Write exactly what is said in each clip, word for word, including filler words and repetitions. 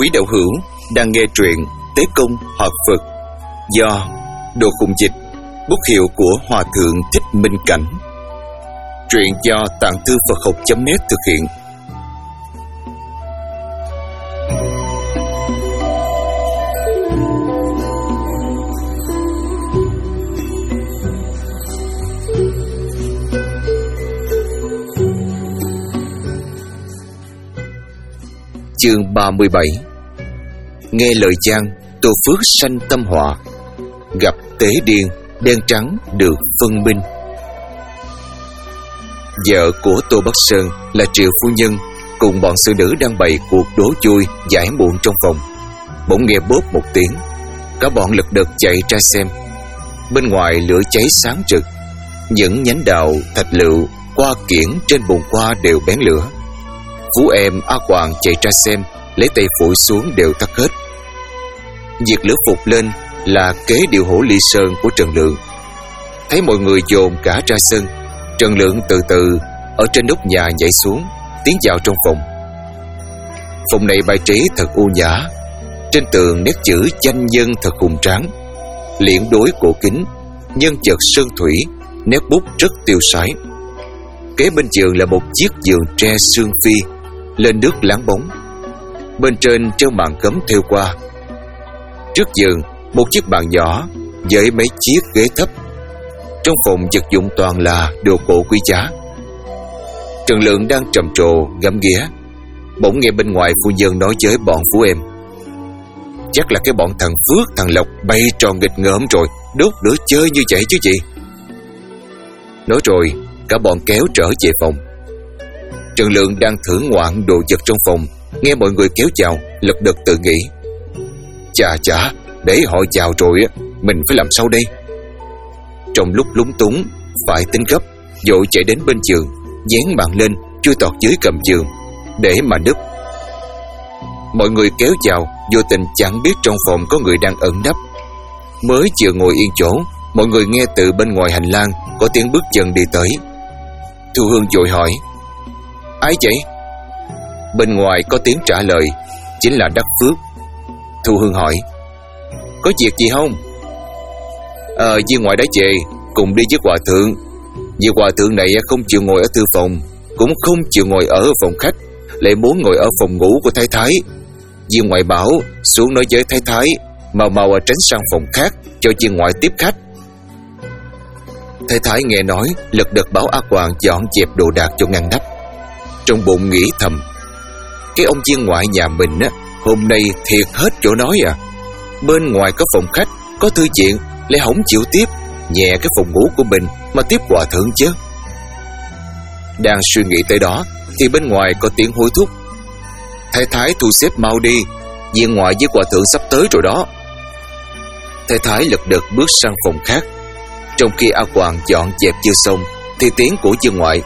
Quý đạo hữu đang nghe truyện Tế Công Hợp Phật do Đồ Khùng Dịch, bút hiệu của Hòa Thượng Thích Minh Cảnh. Truyện do Tạng Thư Phật Học chấm net thực hiện. Chương ba mươi bảy. Nghe lời Giang, Tô Phước sanh tâm họa. Gặp tế điên, đen trắng được phân minh. Vợ của Tô Bắc Sơn là Triệu phu nhân cùng bọn sư nữ đang bày cuộc đố vui giải muộn trong phòng. Bỗng nghe bốp một tiếng, cả bọn lật đật chạy ra xem. Bên ngoài lửa cháy sáng rực, những nhánh đào, thạch lựu, qua kiển trên bồn hoa đều bén lửa. Phú em A Hoàng chạy ra xem, lấy tay phủi xuống đều tắt hết. Việc lửa phục lên là kế điều hổ ly sơn của Trần Lượng. Thấy mọi người dồn cả ra sân, Trần Lượng từ từ ở trên nóc nhà nhảy xuống, tiến vào trong phòng. Phòng này bài trí thật u nhã, trên tường nét chữ danh nhân thật hùng tráng, liễn đối cổ kính, nhân vật sơn thủy, nét bút rất tiêu sái. Kế bên giường là một chiếc giường tre sương phi, lên nước láng bóng. Bên trên treo màn gấm thêu qua. Trước giường một chiếc bàn nhỏ với mấy chiếc ghế thấp. Trong phòng vật dụng toàn là đồ cổ quý giá. Trần Lượng đang trầm trồ ngắm nghía, bỗng nghe bên ngoài phu nhân nói với bọn Phú em: chắc là cái bọn thằng Phước thằng Lộc bay tròn nghịch ngợm rồi, đốt lửa chơi như vậy chứ gì. Nói rồi cả bọn kéo trở về phòng. Trần Lượng đang thưởng ngoạn đồ vật trong phòng, nghe mọi người kéo vào, lật đật tự nghĩ: chà chà, để họ chào rồi mình phải làm sao đây? Trong lúc lúng túng phải tính gấp, vội chạy đến bên giường, dán màn lên, chui tọt dưới cầm giường để mà núp. Mọi người kéo vào, vô tình chẳng biết trong phòng có người đang ẩn nấp. Mới vừa ngồi yên chỗ, mọi người nghe từ bên ngoài hành lang có tiếng bước chân đi tới. Thu Hương vội hỏi: ai vậy? Bên ngoài có tiếng trả lời, chính là Đắc Phước. Thu Hương hỏi: có việc gì không? Ờ, viên ngoại đã về, cùng đi với hòa thượng. Vì hòa thượng này không chịu ngồi ở thư phòng, cũng không chịu ngồi ở phòng khách, lại muốn ngồi ở phòng ngủ của thái thái. Viên ngoại bảo xuống nói với thái thái mau mau tránh sang phòng khác cho viên ngoại tiếp khách. Thái thái nghe nói, lật đật bảo A Hoàng dọn dẹp đồ đạc cho ngăn nắp. Trong bụng nghĩ thầm: cái ông viên ngoại nhà mình á, hôm nay thiệt hết chỗ nói à. Bên ngoài có phòng khách, có thư viện, lại không chịu tiếp nhẹ cái phòng ngủ của mình mà tiếp hòa thượng chứ. Đang suy nghĩ tới đó thì bên ngoài có tiếng hối thúc: thái thái thu xếp mau đi, viên ngoại với hòa thượng sắp tới rồi đó. Thái thái lật đật bước sang phòng khác. Trong khi A Hoàng dọn dẹp chưa xong thì tiếng của viên ngoại: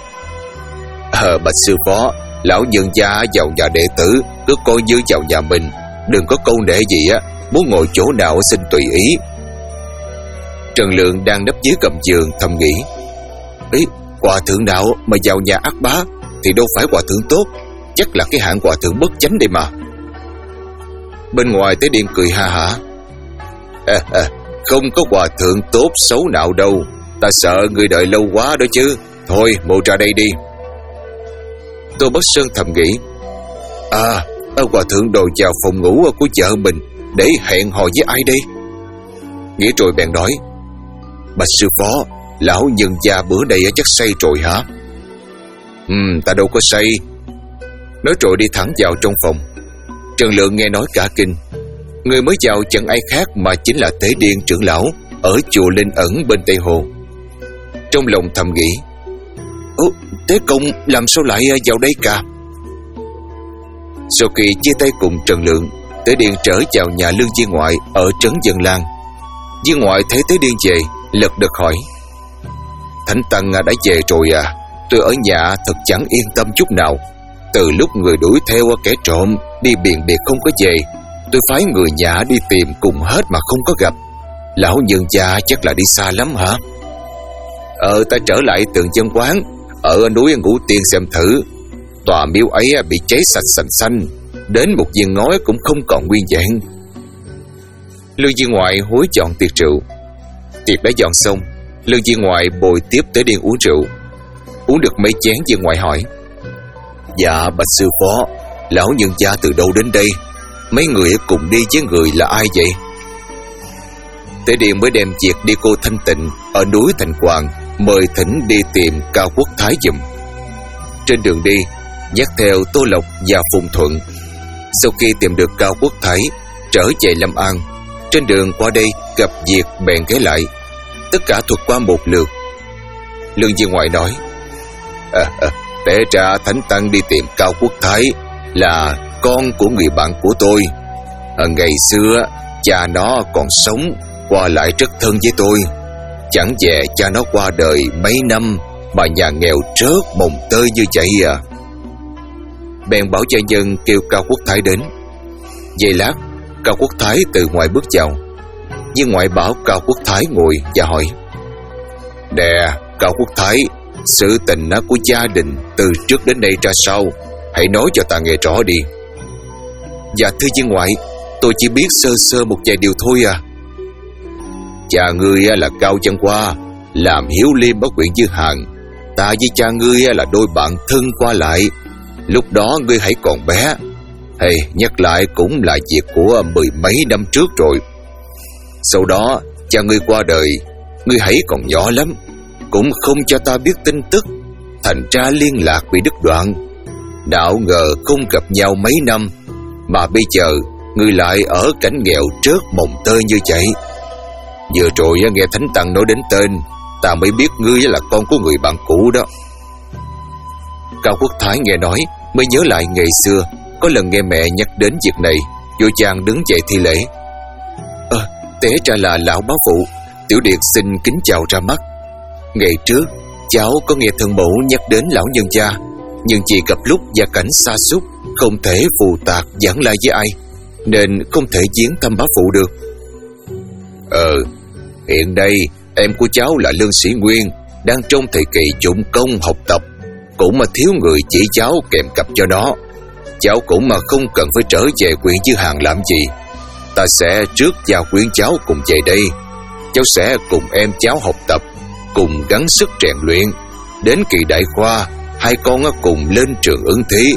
Ờ bạch sư phó, lão nhân gia vào nhà đệ tử cứ coi như vào nhà mình, đừng có câu nệ gì á, muốn ngồi chỗ nào xin tùy ý. Trần Lượng đang nấp dưới gầm giường thầm nghĩ: ý, hòa thượng nào mà vào nhà ác bá thì đâu phải hòa thượng tốt, chắc là cái hạng hòa thượng bất chánh đây mà. Bên ngoài Tế Điên cười ha hả: à, à, không có hòa thượng tốt xấu nào đâu, ta sợ người đợi lâu quá đó chứ. Thôi mau ra đây đi. Tô Bắc Sơn thầm nghĩ: à, hòa thượng đòi vào phòng ngủ của vợ mình để hẹn hò với ai đây? Nghĩ rồi bèn nói: bạch sư phó, lão nhân gia bữa nay chắc say rồi hả? Ừm, ta đâu có say. Nói rồi đi thẳng vào trong phòng. Trần Lượng nghe nói cả kinh. Người mới vào chẳng ai khác mà chính là Tế Điên trưởng lão ở chùa Linh Ẩn bên Tây Hồ. Trong lòng thầm nghĩ: ố, Tế Công làm sao lại vào đây cả? Sau khi chia tay cùng Trần Lượng, Tế Điên trở vào nhà Lương Viên ngoại ở trấn Dân Lan. Viên ngoại thấy Tế Điên về, lật đật hỏi: Thánh Tăng đã về rồi à? Tôi ở nhà thật chẳng yên tâm chút nào. Từ lúc người đuổi theo kẻ trộm đi biền biệt không có về, tôi phái người nhà đi tìm cùng hết mà không có gặp. Lão nhân gia chắc là đi xa lắm hả? Ờ, ta trở lại Tường Dân Quán ở núi Ngũ Tiên xem thử. Tòa miếu ấy bị cháy sạch sành xanh, đến một viên ngói cũng không còn nguyên vẹn. Lương Viên Ngoại hối chọn tiệc rượu. Tiệc đã dọn xong, Lương Viên Ngoại bồi tiếp Tế Điền uống rượu. Uống được mấy chén, Viên Ngoại hỏi: Dạ bạch sư phó, lão nhân gia từ đâu đến đây? Mấy người cùng đi với người là ai vậy? Tế Điền mới đem việc đi cô Thanh Tịnh ở núi Thành Hoàng mời thỉnh đi tìm Cao Quốc Thái giùm. Trên đường đi, dắt theo Tô Lộc và Phùng Thuận. Sau khi tìm được Cao Quốc Thái, trở về Lâm An. Trên đường qua đây gặp việc bèn ghé lại, tất cả thuật qua một lượt. Lương Viên Ngoại nói: à, à, Té ra Thánh Tăng đi tìm Cao Quốc Thái là con của người bạn của tôi. à, Ngày xưa cha nó còn sống, qua lại rất thân với tôi. Chẳng về cha nó qua đời mấy năm mà nhà nghèo rớt mồng tơi như vậy à. Bèn bảo gia nhân kêu Cao Quốc Thái đến. Giây lát, Cao Quốc Thái từ ngoài bước vào. Viên Ngoại bảo Cao Quốc Thái ngồi và hỏi: Nè Cao Quốc Thái, sự tình của gia đình từ trước đến đây ra sao? Hãy nói cho ta nghe rõ đi. Dạ thưa Viên Ngoại, tôi chỉ biết sơ sơ một vài điều thôi à. Cha ngươi là Cao Văn Hoa, làm hiếu liêm ở huyện Dư Hàng. Ta với cha ngươi là đôi bạn thân qua lại. Lúc đó ngươi hãy còn bé. Hey, nhắc lại cũng là việc của mười mấy năm trước rồi. Sau đó cha ngươi qua đời, ngươi hãy còn nhỏ lắm, cũng không cho ta biết tin tức, thành ra liên lạc bị đứt đoạn. Đạo ngờ không gặp nhau mấy năm, mà bây giờ ngươi lại ở cảnh nghèo trớt mồng tơi như vậy. Vừa rồi nghe Thánh Tăng nói đến tên, ta mới biết ngươi là con của người bạn cũ đó. Cao Quốc Thái nghe nói mới nhớ lại ngày xưa có lần nghe mẹ nhắc đến việc này, vội vàng đứng dậy thi lễ. Ờ, à, té ra là lão bá phụ, tiểu điệt xin kính chào ra mắt. Ngày trước cháu có nghe thân mẫu nhắc đến lão nhân gia, nhưng chỉ gặp lúc gia cảnh sa sút, không thể phù tạc giảng lại với ai, nên không thể viếng thăm bá phụ được. Ờ, hiện đây em của cháu là Lương Sĩ Nguyên đang trong thời kỳ dụng công học tập, cũng mà thiếu người chỉ cháu kèm cặp cho nó. Cháu cũng mà không cần phải trở về huyện Dư Hàng làm gì. Ta sẽ trước giao khuyến cháu cùng về đây. Cháu sẽ cùng em cháu học tập, cùng gắng sức rèn luyện, đến kỳ đại khoa hai con cùng lên trường ứng thí.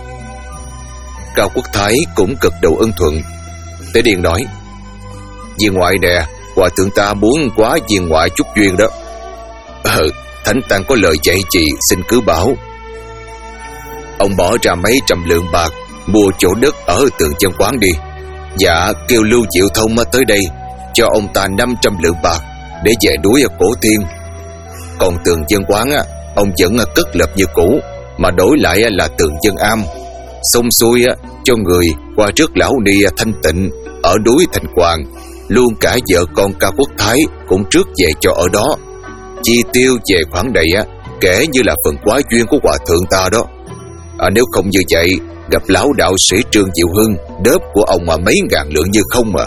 Cao Quốc Thái cũng cực đầu ưng thuận. Tế Điền nói: Viên Ngoại nè, hòa thượng ta muốn quá viên ngoại chút duyên đó. Ờ, Thánh Tăng có lời dạy gì xin cứ bảo. Ông bỏ ra mấy trăm lượng bạc mua chỗ đất ở Tường Chân Quán đi. Dạ kêu Lưu Diệu Thông tới đây cho ông ta năm trăm lượng bạc để về núi ở Cổ Thiên. Còn Tường Chân Quán á, ông vẫn cất lập như cũ, mà đổi lại là Tường Chân Am. Xong xuôi cho người qua trước lão ni Thanh Tịnh ở núi Thành Hoàng, luôn cả vợ con Cao Quốc Thái cũng trước về cho ở đó. Chi tiêu về khoản này á, kể như là phần quá duyên của hòa thượng ta đó. À, nếu không như vậy, gặp lão đạo sĩ Trương Diệu Hưng, đớp của ông mà mấy ngàn lượng như không mà.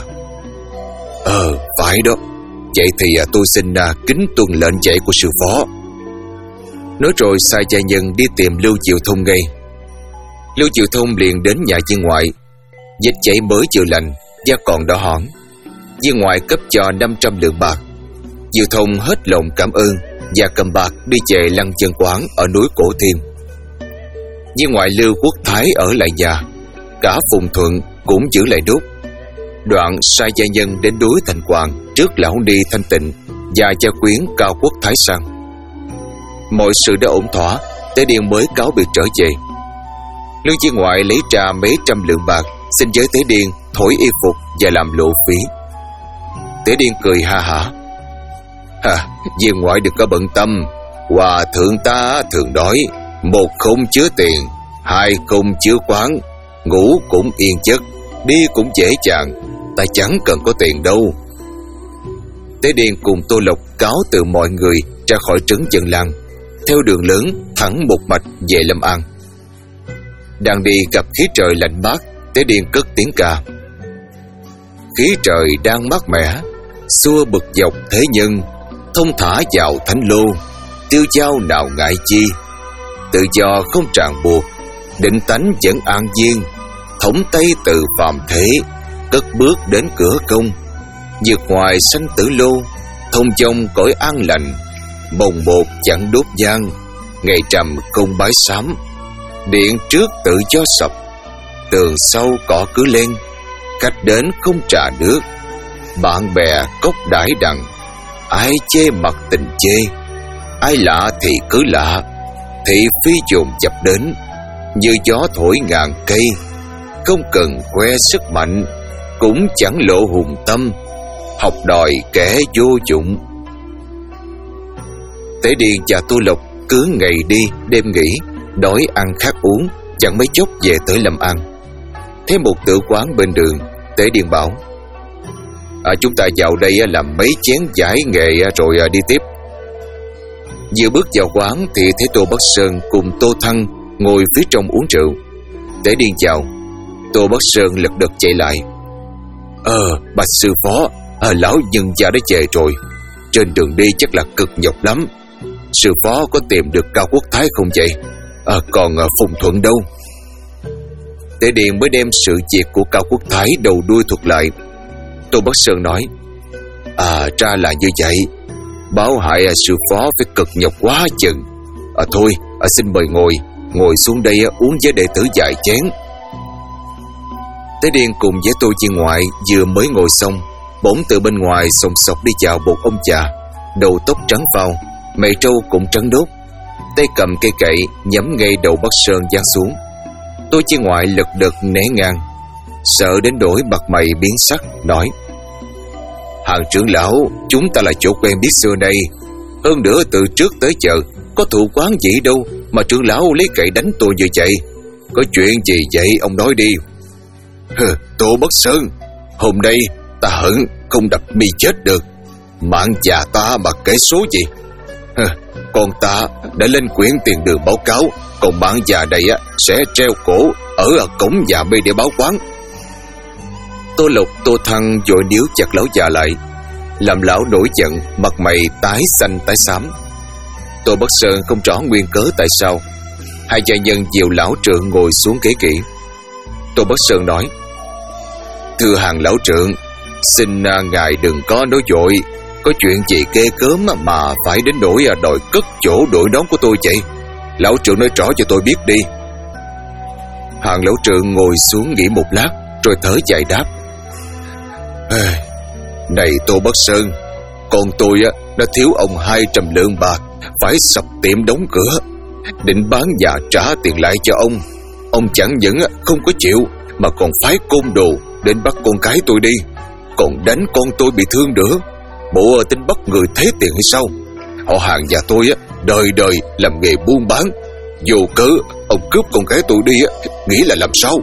Ờ, phải đó. Vậy thì à, tôi xin à, kính tuân lệnh dạy của sư phó. Nói rồi sai gia nhân đi tìm Lưu Diệu Thông ngay. Lưu Diệu Thông liền đến nhà Viên Ngoại. Vết chảy mới vừa lành, da còn đỏ hỏn. Viên Ngoại cấp cho năm trăm lượng bạc. Diệu Thông hết lòng cảm ơn và cầm bạc đi về Lăng Chân Quán ở núi Cổ Thiên. Viên Ngoại Lưu Quốc Thái ở lại nhà, cả Phùng Thuận cũng giữ lại đốt. Đoạn sai gia nhân đến núi Thành Hoàng trước lão ni Thanh Tịnh và gia quyến Cao Quốc Thái sang. Mọi sự đã ổn thỏa, Tế Điền mới cáo biệt trở về. Lương Viên Ngoại lấy ra mấy trăm lượng bạc xin với Tế Điền thổi y phục và làm lộ phí. Tế Điền cười ha hả: Ha, Viên Ngoại đừng có bận tâm. Hòa thượng ta thường nói, một không chứa tiền, hai không chứa quán, ngủ cũng yên giấc, đi cũng dễ dàng. Ta chẳng cần có tiền đâu. Tế Điền cùng Tô Lộc cáo từ mọi người ra khỏi trấn Dân Lăng, theo đường lớn thẳng một mạch về Lâm An. Đang đi gặp khí trời lạnh mát, Tế Điền cất tiếng ca: Khí trời đang mát mẻ, xua bực dọc thế nhân, thông thả vào thánh lô, tiêu dao nào ngại chi. Tự do không ràng buộc, định tánh vẫn an nhiên, Thõng tay từ phàm thế, cất bước đến cửa công. Vượt ngoài sanh tử lô, thông dong cõi an lành. Bồng bột chẳng đốt nhang, ngày trầm không bái sám. Điện trước tự do sập, tường sau cỏ cứ lên. Khách đến không trả nước, bạn bè cốc đãi đằng. Ai chê mặt tình chê, ai lạ thì cứ lạ. Thị phi dồn dập đến, như gió thổi ngàn cây. Không cần khoe sức mạnh, cũng chẳng lộ hùng tâm. Học đòi kẻ vô dụng. Tế Điền và Tô Lộc cứ ngày đi đêm nghỉ, đói ăn khát uống, chẳng mấy chốc về tới Lâm An. Thấy một tử quán bên đường, Tế Điền bảo: à, chúng ta vào đây làm mấy chén giải nghệ rồi đi tiếp. Vừa bước vào quán thì thấy Tô Bắc Sơn cùng Tô Thăng ngồi phía trong uống rượu. Tế Điền chào. Tô Bắc Sơn lật đật chạy lại: Ờ, bạch sư phó, à, lão nhân gia đã về rồi. Trên đường đi chắc là cực nhọc lắm. Sư phó có tìm được Cao Quốc Thái không vậy? À, còn à, Phùng Thuận đâu? Tế Điền mới đem sự việc của Cao Quốc Thái đầu đuôi thuật lại. Tô Bắc Sơn nói: À, ra là như vậy. Báo hại à, sư phó phải cực nhọc quá chừng. À, thôi, à, xin mời ngồi. Ngồi xuống đây à, uống với đệ tử vài chén. Tế Điền cùng với Tô Viên Ngoại vừa mới ngồi xong, bỗng từ bên ngoài sòng sọc đi vào một ông già, đầu tóc trắng phao, mày trâu cũng trắng đốt, tay cầm cây cậy nhắm ngay đầu Bắc Sơn giáng xuống. Tô Viên Ngoại lật đật né ngang, sợ đến đổi mặt mày biến sắc, nói: Hàng trưởng lão, chúng ta là chỗ quen biết xưa nay. Hơn nữa từ trước tới giờ có thù quán gì đâu mà trưởng lão lấy cậy đánh tôi như vậy. Có chuyện gì vậy ông nói đi. Hừ, Tô Bắc Sơn, hôm nay ta hận không đập mi chết được. Mạng già ta mà kể số gì. Hừ, con ta đã lên quyển tiền đường báo cáo, còn bạn già này á sẽ treo cổ ở cổng nhà mi để báo quán. Tô Lộc, Tô Thăng vội níu chặt lão già lại, làm lão nổi giận, mặt mày tái xanh tái xám. Tô Bắc Sơn không rõ nguyên cớ tại sao. Hai gia nhân dìu lão trượng ngồi xuống kỹ kỹ. Tô Bắc Sơn nói: Thưa Hàng lão trượng, xin à, ngài đừng có nói vội. Có chuyện gì ghê gớm mà phải đến nỗi à, đòi cất chỗ đội đón của tôi vậy? Lão trượng nói rõ cho tôi biết đi. Hàng lão trượng ngồi xuống nghỉ một lát rồi thở dài đáp: Này Tô Bắc Sơn, con tôi á, đã thiếu ông hai trăm lượng bạc, phải sập tiệm đóng cửa. Định bán nhà trả tiền lại cho ông. Ông chẳng những không có chịu mà còn phái côn đồ đến bắt con cái tôi đi, còn đánh con tôi bị thương nữa. Bộ tính bắt người thế tiền hay sao? Họ Hàng nhà tôi á, đời đời làm nghề buôn bán. Vô cớ ông cướp con cái tôi đi á, nghĩ là làm sao?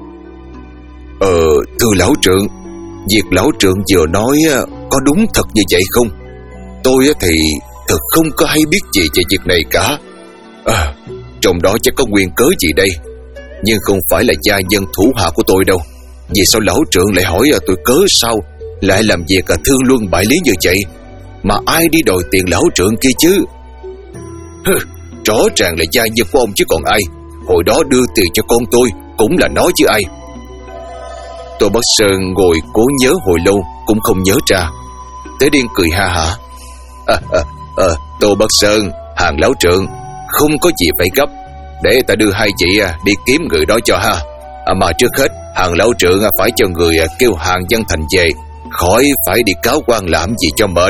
Ờ, thưa lão trượng, việc lão trượng vừa nói có đúng thật như vậy không? Tôi thì thật không có hay biết gì về việc này cả. À, trong đó chắc có nguyên cớ gì đây, nhưng không phải là gia nhân thủ hạ của tôi đâu. Vì sao lão trượng lại hỏi tôi cớ sao lại làm việc thương luân bại lý như vậy? Mà ai đi đòi tiền lão trượng kia chứ? Hừ, rõ ràng là gia nhân của ông chứ còn ai. Hồi đó đưa tiền cho con tôi cũng là nói chứ ai. Tô Bắc Sơn ngồi cố nhớ hồi lâu cũng không nhớ ra. Tế Điên cười ha hả: à, à, à, Tô Bắc Sơn, Hàng lão trượng, không có gì phải gấp. Để ta đưa hai chị đi kiếm người đó cho ha. À, mà trước hết Hàng lão trượng phải cho người kêu Hàng Văn Thành về, khỏi phải đi cáo quan làm gì cho mệt.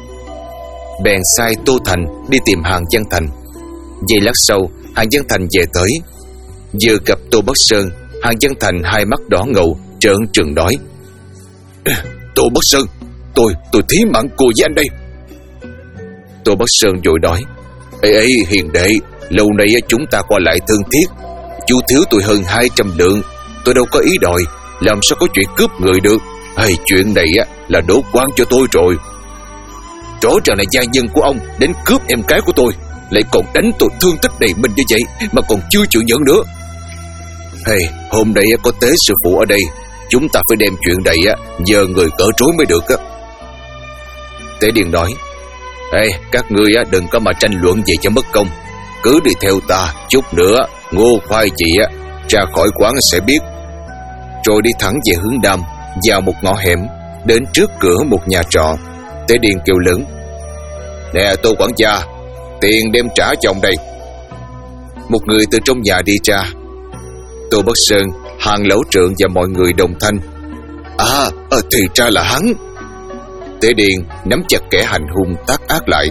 Bèn sai Tô Thành đi tìm Hàng Văn Thành. Giây lát sau, Hàng Văn Thành về tới. Vừa gặp Tô Bắc Sơn, Hàng Văn Thành hai mắt đỏ ngầu, trợn trừng nói: Tô Bắc Sơn, tôi tôi thí mạng cùi với anh đây. Tô Bắc Sơn vội nói: Ê ê hiền đệ, lâu nay chúng ta qua lại thương thiết. Chú thiếu tôi hơn hai trăm lượng, tôi đâu có ý đòi, làm sao có chuyện cướp người được. Hay chuyện này là đổ quan cho tôi rồi. Rõ ràng là gia nhân của ông đến cướp em cái của tôi, lại còn đánh tôi thương tích đầy mình như vậy mà còn chưa chịu nhận nữa. Hay hôm nay có tế sư phụ ở đây, chúng ta phải đem chuyện này giờ người cỡ trối mới được á. Tế Điền nói: Ê, các ngươi đừng có mà tranh luận gì cho mất công, cứ đi theo ta, chút nữa Ngô Khoai chị ra khỏi quán sẽ biết. rồi đi thẳng về hướng nam, vào một ngõ hẻm, đến trước cửa một nhà trọ. Tế Điền kêu lớn: "Nè Tô quản gia, tiền đem trả cho ông đây." Một người từ trong nhà đi ra. Tô Bắc Sơn, Hàng Lão Trượng và mọi người đồng thanh: "À, à thì ra là hắn." Tế Điền nắm chặt kẻ hành hung tác ác lại.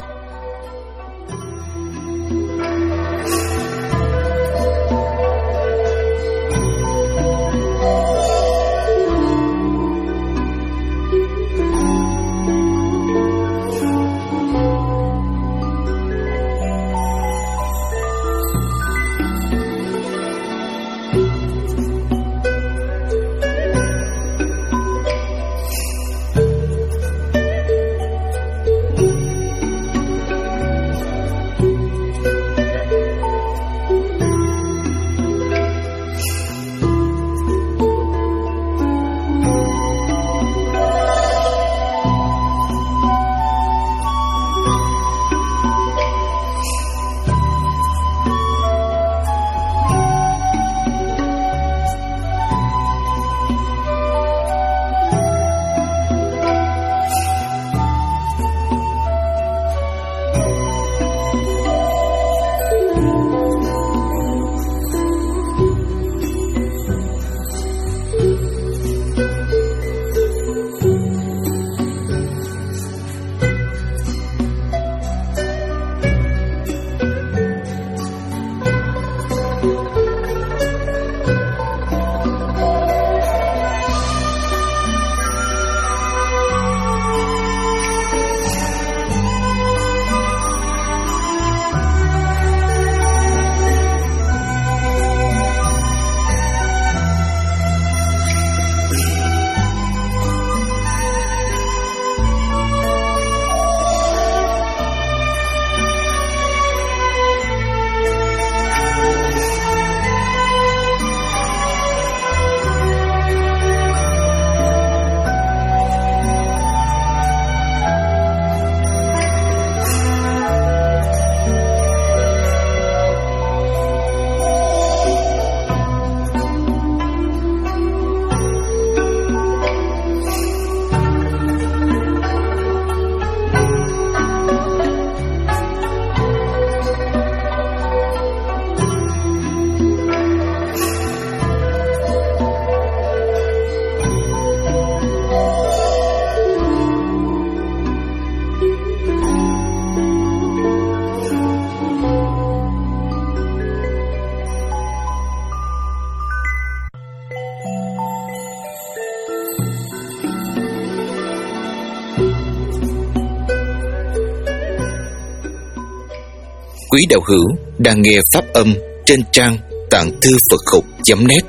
Quý đạo hữu đang nghe pháp âm trên trang tạng thư Phật học chấm net.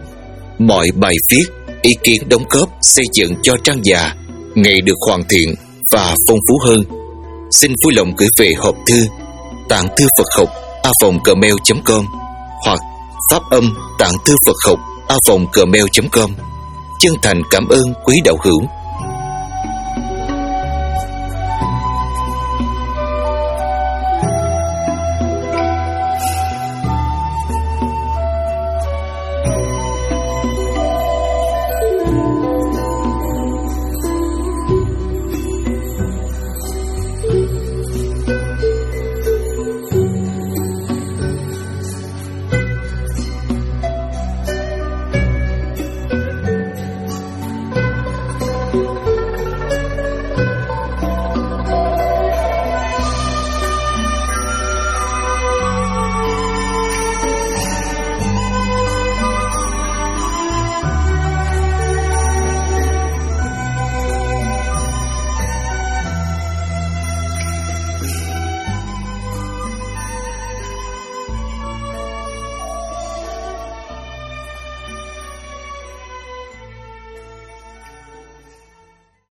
Mọi bài viết, ý kiến đóng góp xây dựng cho trang già ngày được hoàn thiện và phong phú hơn. Xin vui lòng gửi về hộp thư tạng thư Phật học a vòng gmail chấm com hoặc pháp âm tạng thư Phật học a vòng gmail chấm com. Chân thành cảm ơn quý đạo hữu.